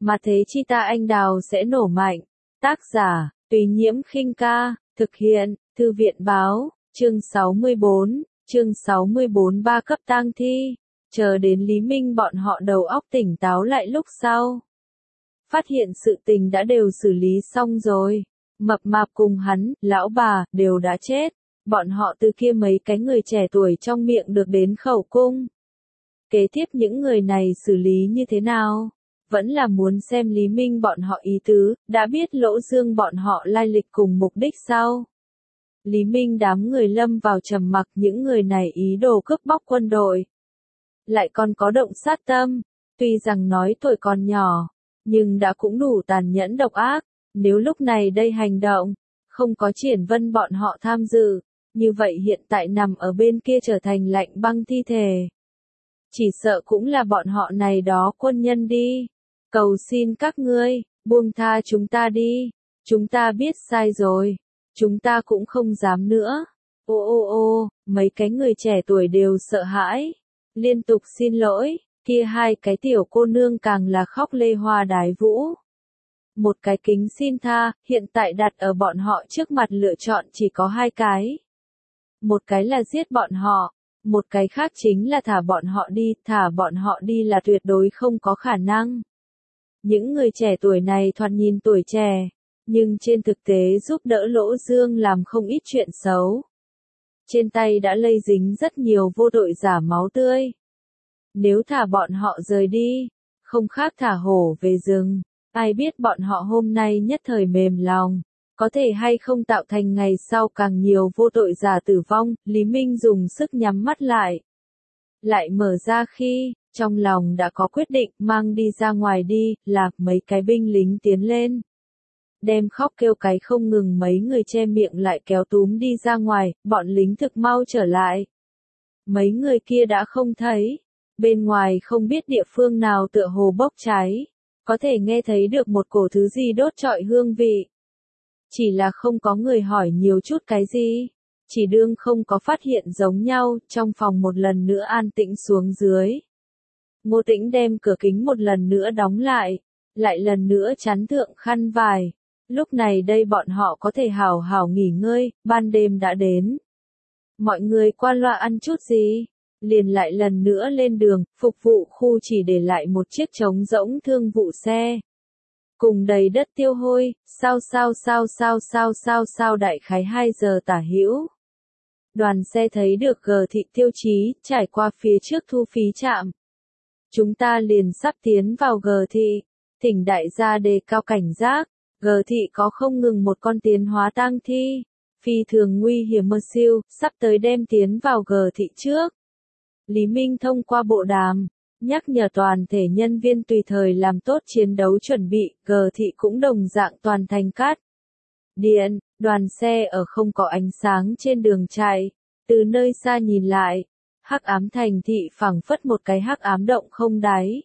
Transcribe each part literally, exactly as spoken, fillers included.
mà thế chi ta anh đào sẽ nổ mạnh. Tác giả, Tùy Nhiễm Khinh Ca, thực hiện, Thư viện Báo, chương sáu mươi bốn, chương sáu mươi bốn ba cấp tang thi, chờ đến Lý Minh bọn họ đầu óc tỉnh táo lại lúc sau. Phát hiện sự tình đã đều xử lý xong rồi, Mập Mạp cùng hắn, lão bà, đều đã chết, bọn họ từ kia mấy cái người trẻ tuổi trong miệng được đến khẩu cung. Kế tiếp những người này xử lý như thế nào? Vẫn là muốn xem Lý Minh bọn họ ý tứ, đã biết Lỗ Dương bọn họ lai lịch cùng mục đích sau. Lý Minh đám người lâm vào trầm mặc, những người này ý đồ cướp bóc quân đội. Lại còn có động sát tâm, tuy rằng nói tuổi còn nhỏ, nhưng đã cũng đủ tàn nhẫn độc ác, nếu lúc này đây hành động, không có Triển Vân bọn họ tham dự, như vậy hiện tại nằm ở bên kia trở thành lạnh băng thi thể. Chỉ sợ cũng là bọn họ này đó quân nhân đi. Cầu xin các ngươi, buông tha chúng ta đi. Chúng ta biết sai rồi. Chúng ta cũng không dám nữa. Ô ô ô, mấy cái người trẻ tuổi đều sợ hãi. Liên tục xin lỗi, kia hai cái tiểu cô nương càng là khóc lê hoa đái vũ. Một cái kính xin tha, hiện tại đặt ở bọn họ trước mặt lựa chọn chỉ có hai cái. Một cái là giết bọn họ. Một cái khác chính là thả bọn họ đi, thả bọn họ đi là tuyệt đối không có khả năng. Những người trẻ tuổi này thoạt nhìn tuổi trẻ, nhưng trên thực tế giúp đỡ Lỗ Dương làm không ít chuyện xấu. Trên tay đã lây dính rất nhiều vô tội giả máu tươi. Nếu thả bọn họ rời đi, không khác thả hổ về rừng, ai biết bọn họ hôm nay nhất thời mềm lòng. Có thể hay không tạo thành ngày sau càng nhiều vô tội giả tử vong, Lý Minh dùng sức nhắm mắt lại. Lại mở ra khi, trong lòng đã có quyết định, mang đi ra ngoài đi, lạc mấy cái binh lính tiến lên. Đem khóc kêu cái không ngừng mấy người che miệng lại kéo túm đi ra ngoài, bọn lính thực mau trở lại. Mấy người kia đã không thấy, bên ngoài không biết địa phương nào tựa hồ bốc cháy, có thể nghe thấy được một cổ thứ gì đốt trọi hương vị. Chỉ là không có người hỏi nhiều chút cái gì, chỉ đương không có phát hiện giống nhau, trong phòng một lần nữa an tĩnh xuống dưới. Ngô Tĩnh đem cửa kính một lần nữa đóng lại, lại lần nữa chắn thượng khăn vải. Lúc này đây bọn họ có thể hào hào nghỉ ngơi, ban đêm đã đến. Mọi người qua loa ăn chút gì, liền lại lần nữa lên đường, phục vụ khu chỉ để lại một chiếc trống rỗng thương vụ xe. Cùng đầy đất tiêu hôi, sao sao sao sao sao sao sao đại khái hai giờ tả hữu. Đoàn xe thấy được G thị tiêu chí, trải qua phía trước thu phí trạm. Chúng ta liền sắp tiến vào G thị, thỉnh đại gia đề cao cảnh giác, G thị có không ngừng một con tiến hóa tang thi, phi thường nguy hiểm mơ siêu, sắp tới đem tiến vào G thị trước. Lý Minh thông qua bộ đàm, nhắc nhở toàn thể nhân viên tùy thời làm tốt chiến đấu chuẩn bị, G thị cũng đồng dạng toàn thành cát. Điện, đoàn xe ở không có ánh sáng trên đường chạy, từ nơi xa nhìn lại, hắc ám thành thị phẳng phất một cái hắc ám động không đáy.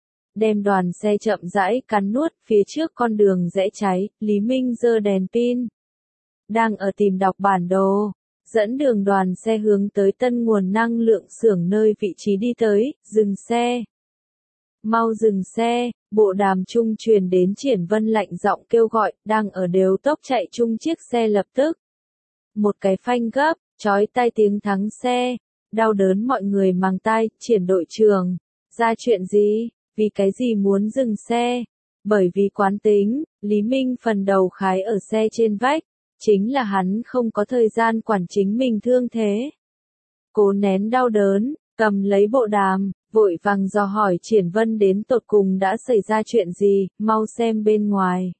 Đem đoàn xe chậm rãi cắn nuốt, phía trước con đường rẽ cháy, Lý Minh giơ đèn pin. Đang ở tìm đọc bản đồ. Dẫn đường đoàn xe hướng tới tân nguồn năng lượng xưởng nơi vị trí đi tới, dừng xe. Mau dừng xe, bộ đàm trung truyền đến Triển Vân lạnh giọng kêu gọi, đang ở đều tốc chạy chung chiếc xe lập tức. Một cái phanh gấp, chói tai tiếng thắng xe, đau đớn mọi người mang tai, Triển đội trưởng. Ra chuyện gì, vì cái gì muốn dừng xe? Bởi vì quán tính, Lý Minh phần đầu khái ở xe trên vách. Chính là hắn không có thời gian quản chính mình thương thế. Cố nén đau đớn, cầm lấy bộ đàm, vội vàng dò hỏi Triển Vân đến tột cùng đã xảy ra chuyện gì, mau xem bên ngoài.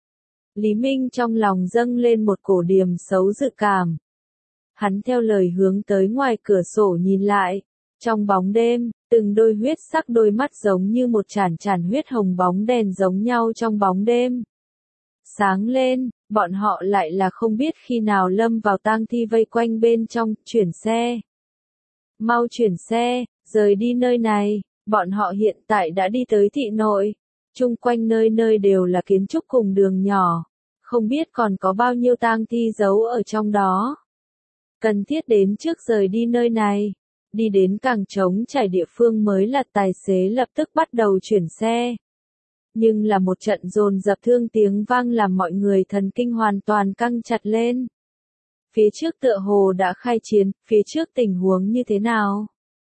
Lý Minh trong lòng dâng lên một cổ điềm xấu dự cảm. Hắn theo lời hướng tới ngoài cửa sổ nhìn lại. Trong bóng đêm, từng đôi huyết sắc đôi mắt giống như một chản chản huyết hồng bóng đèn giống nhau trong bóng đêm. Sáng lên, bọn họ lại là không biết khi nào lâm vào tang thi vây quanh bên trong, chuyển xe. Mau chuyển xe, rời đi nơi này, bọn họ hiện tại đã đi tới thị nội. Chung quanh nơi nơi đều là kiến trúc cùng đường nhỏ, không biết còn có bao nhiêu tang thi giấu ở trong đó. Cần thiết đến trước rời đi nơi này, đi đến càng trống trải địa phương mới là tài xế lập tức bắt đầu chuyển xe. nhưng là một trận dồn dập thương tiếng vang làm mọi người thần kinh hoàn toàn căng chặt lên. Phía trước tựa hồ đã khai chiến, phía trước tình huống như thế nào?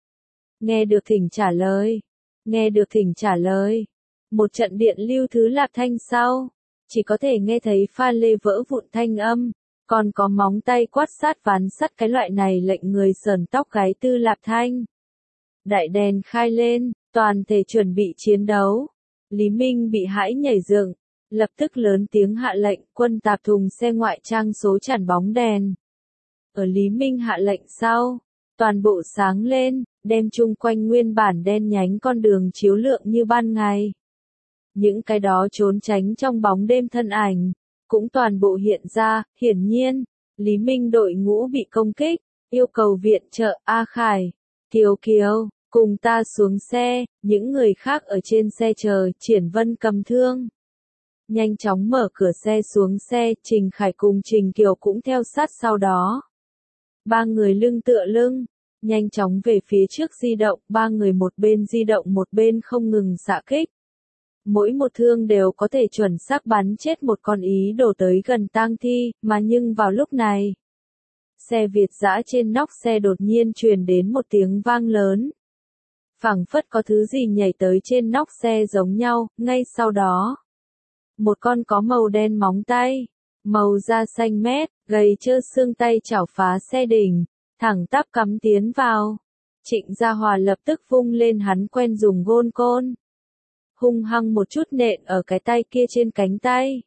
Nghe được thỉnh trả lời. Nghe được thỉnh trả lời. Một trận điện lưu thứ lạp thanh sau. Chỉ có thể nghe thấy pha lê vỡ vụn thanh âm. Còn có móng tay quát sát ván sắt cái loại này lệnh người sờn tóc gáy tư lạp thanh. Đại đèn khai lên, toàn thể chuẩn bị chiến đấu. Lý Minh bị hãi nhảy dựng, lập tức lớn tiếng hạ lệnh quân tạp thùng xe ngoại trang số chản bóng đèn. Ở Lý Minh hạ lệnh sau, toàn bộ sáng lên, đem chung quanh nguyên bản đen nhánh con đường chiếu lượng như ban ngày. Những cái đó trốn tránh trong bóng đêm thân ảnh, cũng toàn bộ hiện ra, hiển nhiên, Lý Minh đội ngũ bị công kích, yêu cầu viện trợ A Khải, Kiều Kiều, cùng ta xuống xe, những người khác ở trên xe chờ, Triển Vân cầm thương. Nhanh chóng mở cửa xe xuống xe, Trình Khải cùng Trình Kiều cũng theo sát sau đó. Ba người lưng tựa lưng, nhanh chóng về phía trước di động, ba người một bên di động một bên không ngừng xạ kích. Mỗi một thương đều có thể chuẩn xác bắn chết một con ý đồ tới gần tang thi, mà nhưng vào lúc này, xe Việt dã trên nóc xe đột nhiên truyền đến một tiếng vang lớn. Phảng phất có thứ gì nhảy tới trên nóc xe giống nhau, ngay sau đó. Một con có màu đen móng tay, màu da xanh mét, gầy trơ xương tay chảo phá xe đỉnh, thẳng tắp cắm tiến vào. Trịnh Gia Hòa lập tức vung lên hắn quen dùng gôn côn. Hung hăng một chút nện ở cái tay kia trên cánh tay.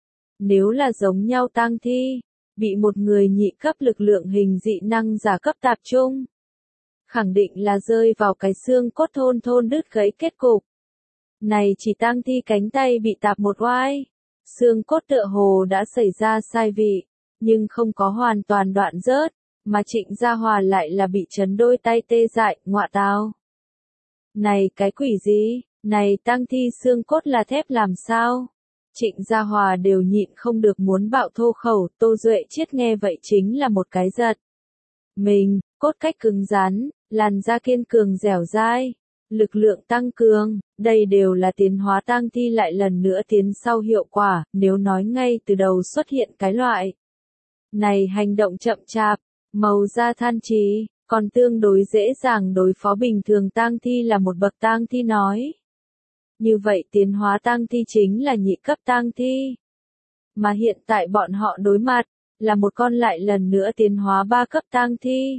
Nếu là giống nhau tang thi, bị một người nhị cấp lực lượng hình dị năng giả cấp tạp trung, khẳng định là rơi vào cái xương cốt thôn thôn đứt gãy kết cục. Này chỉ tang thi cánh tay bị tạp một oai, xương cốt tựa hồ đã xảy ra sai vị, nhưng không có hoàn toàn đoạn rớt, mà Trịnh Gia Hòa lại là bị chấn đôi tay tê dại, ngọa tao. Này cái quỷ gì, này tang thi xương cốt là thép làm sao? Trịnh Gia Hòa đều nhịn không được muốn bạo thô khẩu, Tô Duệ Chiết nghe vậy chính là một cái giật. Mình, cốt cách cứng rắn, làn da kiên cường dẻo dai, lực lượng tăng cường, đây đều là tiến hóa tang thi lại lần nữa tiến sau hiệu quả, nếu nói ngay từ đầu xuất hiện cái loại. Này hành động chậm chạp, màu da than trì, còn tương đối dễ dàng đối phó bình thường tang thi là một bậc tang thi nói. Như vậy tiến hóa tang thi chính là nhị cấp tang thi. Mà hiện tại bọn họ đối mặt, là một con lại lần nữa tiến hóa ba cấp tang thi.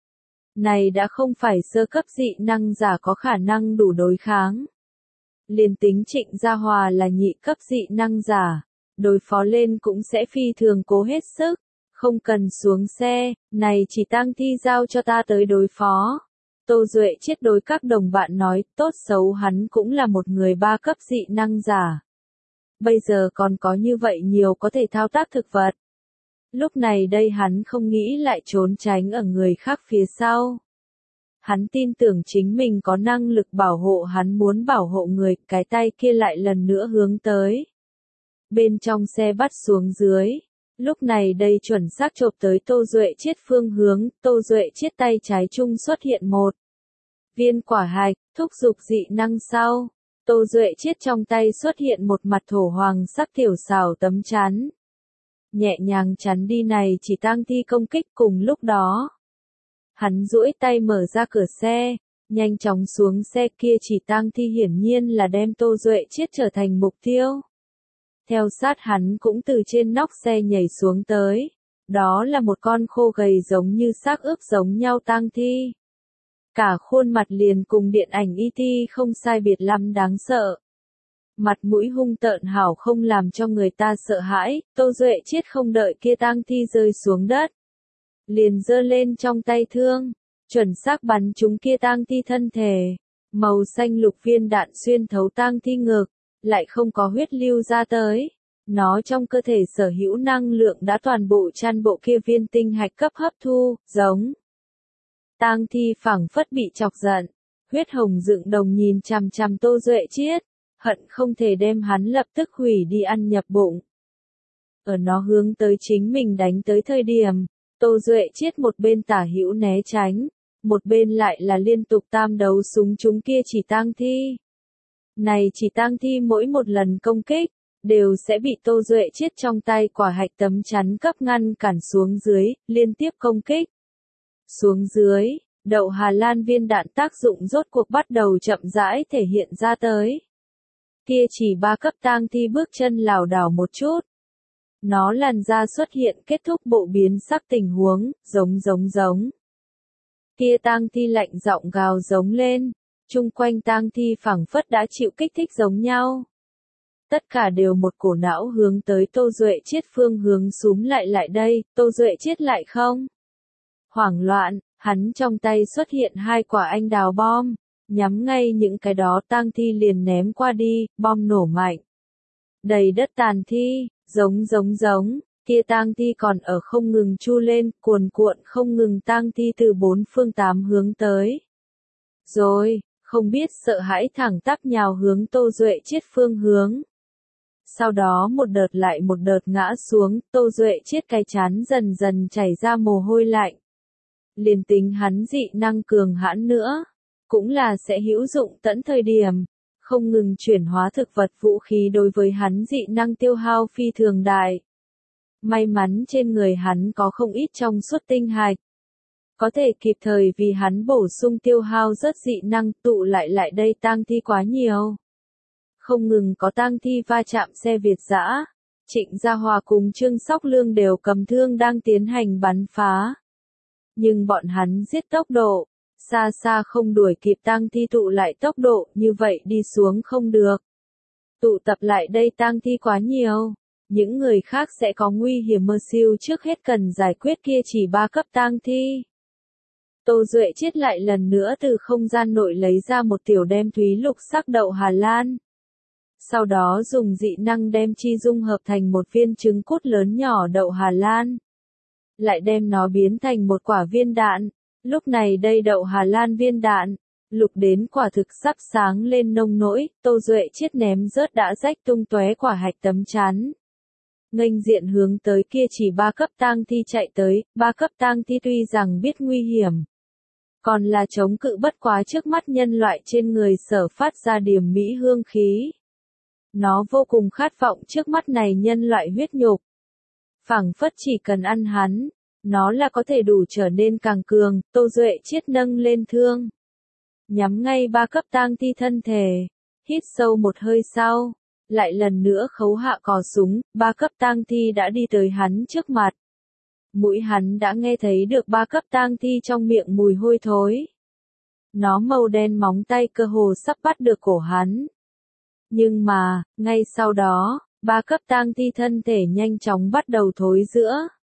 Này đã không phải sơ cấp dị năng giả có khả năng đủ đối kháng. Liền tính Trịnh Gia Hòa là nhị cấp dị năng giả, đối phó lên cũng sẽ phi thường cố hết sức, không cần xuống xe, này chỉ tang thi giao cho ta tới đối phó. Tô Duệ Chiết đối các đồng bạn nói, tốt xấu hắn cũng là một người ba cấp dị năng giả. Bây giờ còn có như vậy nhiều có thể thao tác thực vật. Lúc này đây hắn không nghĩ lại trốn tránh ở người khác phía sau. Hắn tin tưởng chính mình có năng lực bảo hộ hắn muốn bảo hộ người, cái tay kia lại lần nữa hướng tới. Bên trong xe bắt xuống dưới. Lúc này đây chuẩn xác chộp tới Tô Duệ Chiết phương hướng, Tô Duệ Chiết tay trái chung xuất hiện một viên quả hạch, thúc dục dị năng sau. Tô Duệ Chiết trong tay xuất hiện một mặt thổ hoàng sắc tiểu xảo tấm chắn. Nhẹ nhàng chắn đi này chỉ tang thi công kích cùng lúc đó. Hắn duỗi tay mở ra cửa xe, nhanh chóng xuống xe kia chỉ tang thi hiển nhiên là đem Tô Duệ Chiết trở thành mục tiêu. Theo sát hắn cũng từ trên nóc xe nhảy xuống tới. Đó là một con khô gầy giống như xác ướp giống nhau tang thi. Cả khuôn mặt liền cùng điện ảnh E T không sai biệt lắm đáng sợ. Mặt mũi hung tợn hảo không làm cho người ta sợ hãi, Tô Duệ Chiết không đợi kia tang thi rơi xuống đất. Liền giơ lên trong tay thương, chuẩn xác bắn trúng kia tang thi thân thể. Màu xanh lục viên đạn xuyên thấu tang thi ngực, lại không có huyết lưu ra tới. Nó trong cơ thể sở hữu năng lượng đã toàn bộ chăn bộ kia viên tinh hạch cấp hấp thu, giống. Tang thi phảng phất bị chọc giận, huyết hồng dựng đồng nhìn chằm chằm Tô Duệ Chiết, hận không thể đem hắn lập tức hủy đi ăn nhập bụng. Ở nó hướng tới chính mình đánh tới thời điểm, Tô Duệ Chiết một bên tả hữu né tránh, một bên lại là liên tục tam đấu súng chúng kia chỉ tang thi. Này chỉ tang thi mỗi một lần công kích, đều sẽ bị Tô Duệ Chiết trong tay quả hạch tấm chắn cấp ngăn cản xuống dưới, liên tiếp công kích. Xuống dưới, đậu Hà Lan viên đạn tác dụng rốt cuộc bắt đầu chậm rãi thể hiện ra tới. Kia chỉ ba cấp tang thi bước chân lảo đảo một chút. Nó làn ra xuất hiện kết thúc bộ biến sắc tình huống, giống giống giống. Kia tang thi lạnh giọng gào giống lên, chung quanh tang thi phảng phất đã chịu kích thích giống nhau. Tất cả đều một cổ não hướng tới Tô Duệ Chiết phương hướng súm lại lại đây, Tô Duệ Chiết lại không. Hoảng loạn, hắn trong tay xuất hiện hai quả anh đào bom, nhắm ngay những cái đó tang thi liền ném qua đi, bom nổ mạnh. Đầy đất tàn thi, giống giống giống, kia tang thi còn ở không ngừng chu lên, cuồn cuộn không ngừng tang thi từ bốn phương tám hướng tới. Rồi, không biết sợ hãi thẳng tắp nhào hướng Tô Duệ Chiết phương hướng. Sau đó một đợt lại một đợt ngã xuống, Tô Duệ Chiết cái chán dần dần chảy ra mồ hôi lạnh. Liền tính hắn dị năng cường hãn nữa, cũng là sẽ hữu dụng tận thời điểm, không ngừng chuyển hóa thực vật vũ khí đối với hắn dị năng tiêu hao phi thường đại. May mắn trên người hắn có không ít trong suốt tinh hạch, có thể kịp thời vì hắn bổ sung tiêu hao rất dị năng tụ lại lại đây tang thi quá nhiều. Không ngừng có tang thi va chạm xe Việt dã, Trịnh Gia Hòa cùng Trương Sóc Lương đều cầm thương đang tiến hành bắn phá. Nhưng bọn hắn giết tốc độ, xa xa không đuổi kịp tang thi tụ lại tốc độ, như vậy đi xuống không được. Tụ tập lại đây tang thi quá nhiều, những người khác sẽ có nguy hiểm mơ siêu trước hết cần giải quyết kia chỉ ba cấp tang thi. Tô Duệ Chiết lại lần nữa từ không gian nội lấy ra một tiểu đem thúy lục sắc đậu Hà Lan. Sau đó dùng dị năng đem chi dung hợp thành một viên trứng cút lớn nhỏ đậu Hà Lan. Lại đem nó biến thành một quả viên đạn. Lúc này đây đậu Hà Lan viên đạn, lục đến quả thực sắp sáng lên nông nỗi, Tô Duệ Chiết ném rớt đã rách tung tóe quả hạch tấm chắn. Nghênh diện hướng tới kia chỉ ba cấp tang thi chạy tới, ba cấp tang thi tuy rằng biết nguy hiểm, còn là chống cự bất quá trước mắt nhân loại trên người sở phát ra điểm mỹ hương khí. Nó vô cùng khát vọng trước mắt này nhân loại huyết nhục. Phảng phất chỉ cần ăn hắn, nó là có thể đủ trở nên càng cường. Tô Duệ Chiết nâng lên thương, nhắm ngay ba cấp tang thi thân thể, hít sâu một hơi sau, lại lần nữa khấu hạ cò súng, ba cấp tang thi đã đi tới hắn trước mặt. Mũi hắn đã nghe thấy được ba cấp tang thi trong miệng mùi hôi thối. Nó màu đen móng tay cơ hồ sắp bắt được cổ hắn. Nhưng mà, ngay sau đó, ba cấp tang thi thân thể nhanh chóng bắt đầu thối rữa.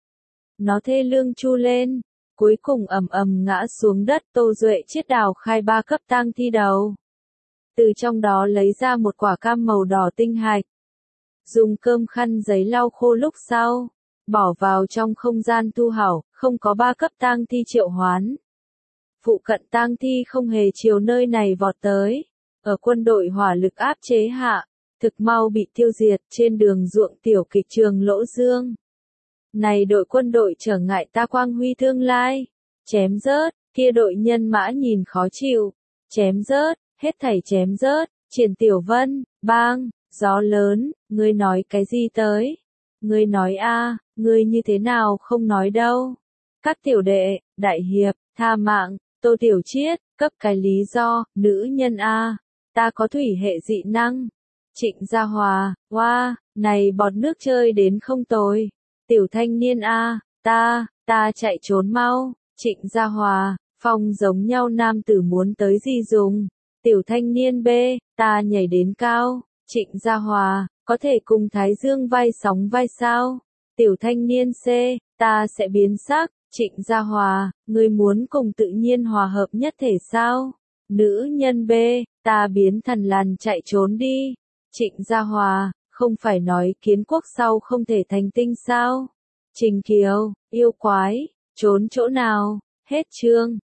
Nó thê lương chu lên, cuối cùng ầm ầm ngã xuống đất. Tô Duệ Chiết đào khai ba cấp tang thi đầu. Từ trong đó lấy ra một quả cam màu đỏ tinh hạch. Dùng cơm khăn giấy lau khô lúc sau, bỏ vào trong không gian thu hảo, không có ba cấp tang thi triệu hoán. Phụ cận tang thi không hề chiều nơi này vọt tới. Ở quân đội hỏa lực áp chế hạ, thực mau bị tiêu diệt trên đường ruộng tiểu kịch trường Lỗ Dương. Này đội quân đội trở ngại ta quang huy tương lai. Chém rớt, kia đội nhân mã nhìn khó chịu. Chém rớt, hết thảy chém rớt, Triển Tiểu Vân, bang, gió lớn, ngươi nói cái gì tới? Ngươi nói a, ngươi như thế nào không nói đâu? Các tiểu đệ, đại hiệp, tha mạng, Tô Tiểu Chiết, cấp cái lý do, nữ nhân a, ta có thủy hệ dị năng. Trịnh Gia Hòa, hoa, này bọt nước chơi đến không tồi. Tiểu thanh niên a, ta, ta chạy trốn mau. Trịnh Gia Hòa, phong giống nhau nam tử muốn tới gì dùng. Tiểu thanh niên B, ta nhảy đến cao. Trịnh Gia Hòa, có thể cùng Thái Dương vai sóng vai sao? Tiểu thanh niên C, ta sẽ biến sắc. Trịnh Gia Hòa, ngươi muốn cùng tự nhiên hòa hợp nhất thể sao? Nữ nhân B, ta biến thần lằn chạy trốn đi. Trịnh Gia Hòa, không phải nói kiến quốc sau không thể thành tinh sao? Trình Kiều, yêu quái, trốn chỗ nào? Hết chương.